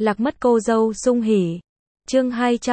Lạc mất cô dâu sung hỉ. Chương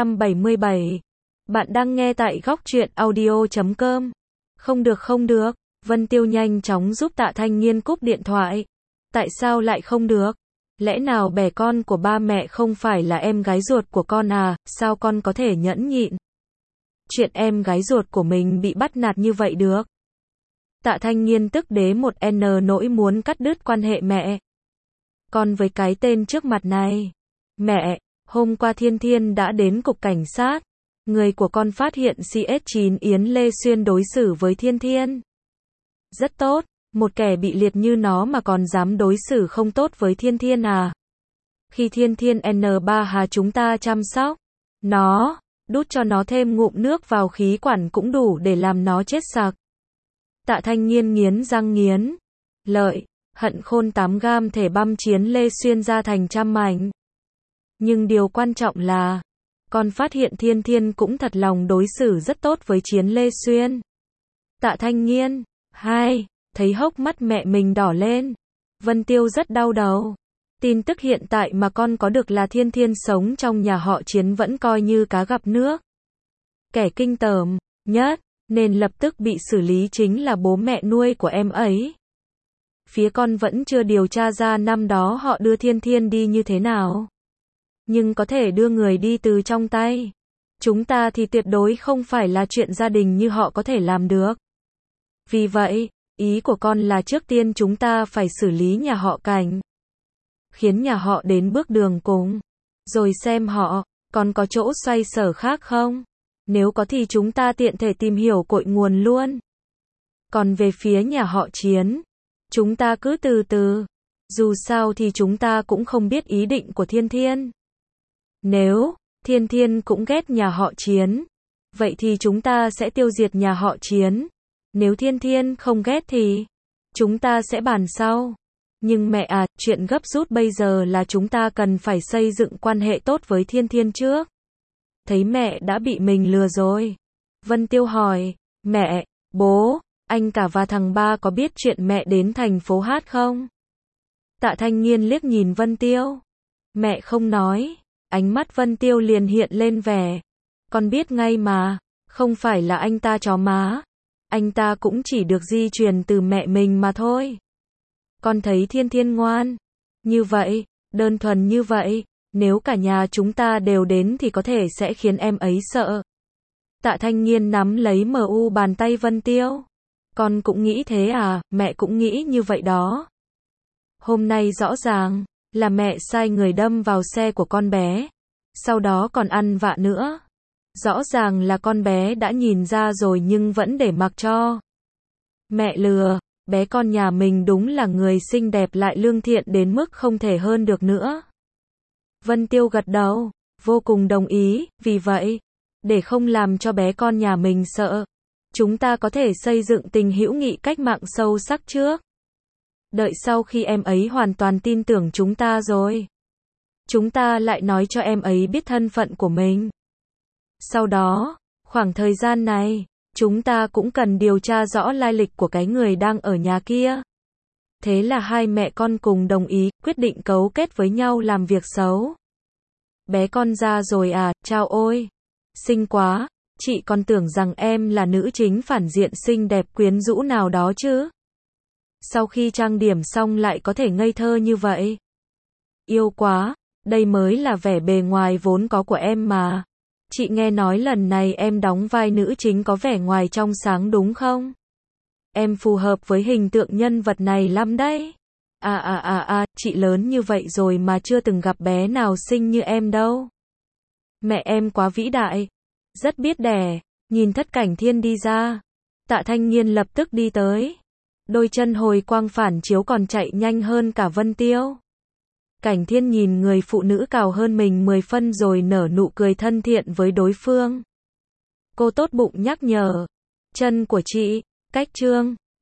277. Bạn đang nghe tại góc truyện audio.com. Không được. Vân Tiêu nhanh chóng giúp Tạ Thanh Nghiên cúp điện thoại. Tại sao lại không được? Lẽ nào bè con của ba mẹ không phải là em gái ruột của con à, sao con có thể nhẫn nhịn? Chuyện em gái ruột của mình bị bắt nạt như vậy được? Tạ Thanh Nghiên tức đế một n nỗi muốn cắt đứt quan hệ mẹ con với cái tên trước mặt này. Mẹ, hôm qua Thiên Thiên đã đến cục cảnh sát. Người của con phát hiện CS9 Yến Lê Xuyên đối xử với Thiên Thiên rất tốt, một kẻ bị liệt như nó mà còn dám đối xử không tốt với Thiên Thiên à? Khi Thiên Thiên N3 hà chúng ta chăm sóc nó, đút cho nó thêm ngụm nước vào khí quản cũng đủ để làm nó chết sặc. Tạ Thanh Nghiên nghiến răng nghiến lợi, hận khôn 8 gam thể băm Chiến Lê Xuyên ra thành trăm mảnh. Nhưng điều quan trọng là, con phát hiện Thiên Thiên cũng thật lòng đối xử rất tốt với Chiến Lê Xuyên. Tạ Thanh Nghiên, thấy hốc mắt mẹ mình đỏ lên. Vân Tiêu rất đau đầu. Tin tức hiện tại mà con có được là Thiên Thiên sống trong nhà họ Chiến vẫn coi như cá gặp nước. Kẻ kinh tởm nhất nên lập tức bị xử lý chính là bố mẹ nuôi của em ấy. Phía con vẫn chưa điều tra ra năm đó họ đưa Thiên Thiên đi như thế nào. Nhưng có thể đưa người đi từ trong tay chúng ta thì tuyệt đối không phải là chuyện gia đình như họ có thể làm được. Vì vậy, ý của con là trước tiên chúng ta phải xử lý nhà họ Cảnh. Khiến nhà họ đến bước đường cùng. Rồi xem họ còn có chỗ xoay sở khác không? Nếu có thì chúng ta tiện thể tìm hiểu cội nguồn luôn. Còn về phía nhà họ Chiến, chúng ta cứ từ từ. Dù sao thì chúng ta cũng không biết ý định của Thiên Thiên. Nếu Thiên Thiên cũng ghét nhà họ Chiến, vậy thì chúng ta sẽ tiêu diệt nhà họ Chiến. Nếu Thiên Thiên không ghét thì chúng ta sẽ bàn sau. Nhưng mẹ à, chuyện gấp rút bây giờ là chúng ta cần phải xây dựng quan hệ tốt với Thiên Thiên trước. Thấy mẹ đã bị mình lừa rồi. Vân Tiêu hỏi, mẹ, bố, anh cả và thằng ba có biết chuyện mẹ đến thành phố Hát không? Tạ Thanh Nghiên liếc nhìn Vân Tiêu. Mẹ không nói. Ánh mắt Vân Tiêu liền hiện lên vẻ. Con biết ngay mà, không phải là anh ta chó má. Anh ta cũng chỉ được di truyền từ mẹ mình mà thôi. Con thấy Thiên Thiên ngoan như vậy, đơn thuần như vậy, nếu cả nhà chúng ta đều đến thì có thể sẽ khiến em ấy sợ. Tạ Thanh Nghiên nắm lấy bàn tay Vân Tiêu. Con cũng nghĩ thế à, mẹ cũng nghĩ như vậy đó. Hôm nay rõ ràng là mẹ sai người đâm vào xe của con bé, sau đó còn ăn vạ nữa. Rõ ràng là con bé đã nhìn ra rồi nhưng vẫn để mặc cho mẹ lừa. Bé con nhà mình đúng là người xinh đẹp lại lương thiện đến mức không thể hơn được nữa. Vân Tiêu gật đầu, vô cùng đồng ý. Vì vậy, để không làm cho bé con nhà mình sợ, chúng ta có thể xây dựng tình hữu nghị cách mạng sâu sắc trước. Đợi sau khi em ấy hoàn toàn tin tưởng chúng ta rồi, chúng ta lại nói cho em ấy biết thân phận của mình. Sau đó, khoảng thời gian này, chúng ta cũng cần điều tra rõ lai lịch của cái người đang ở nhà kia. Thế là hai mẹ con cùng đồng ý, quyết định cấu kết với nhau làm việc xấu. Bé con ra rồi à, chao ôi. Xinh quá, chị còn tưởng rằng em là nữ chính phản diện xinh đẹp quyến rũ nào đó chứ. Sau khi trang điểm xong lại có thể ngây thơ như vậy. Yêu quá, đây mới là vẻ bề ngoài vốn có của em mà. Chị nghe nói lần này em đóng vai nữ chính có vẻ ngoài trong sáng đúng không? Em phù hợp với hình tượng nhân vật này lắm đấy. Chị lớn như vậy rồi mà chưa từng gặp bé nào xinh như em đâu. Mẹ em quá vĩ đại, rất biết đẻ. Nhìn Thất Cảnh Thiên đi ra, Tạ Thanh Nghiên lập tức đi tới. Đôi chân hồi quang phản chiếu còn chạy nhanh hơn cả Vân Tiêu. Cảnh Thiên nhìn người phụ nữ cao hơn mình 10 phân rồi nở nụ cười thân thiện với đối phương. Cô tốt bụng nhắc nhở, chân của chị cách trương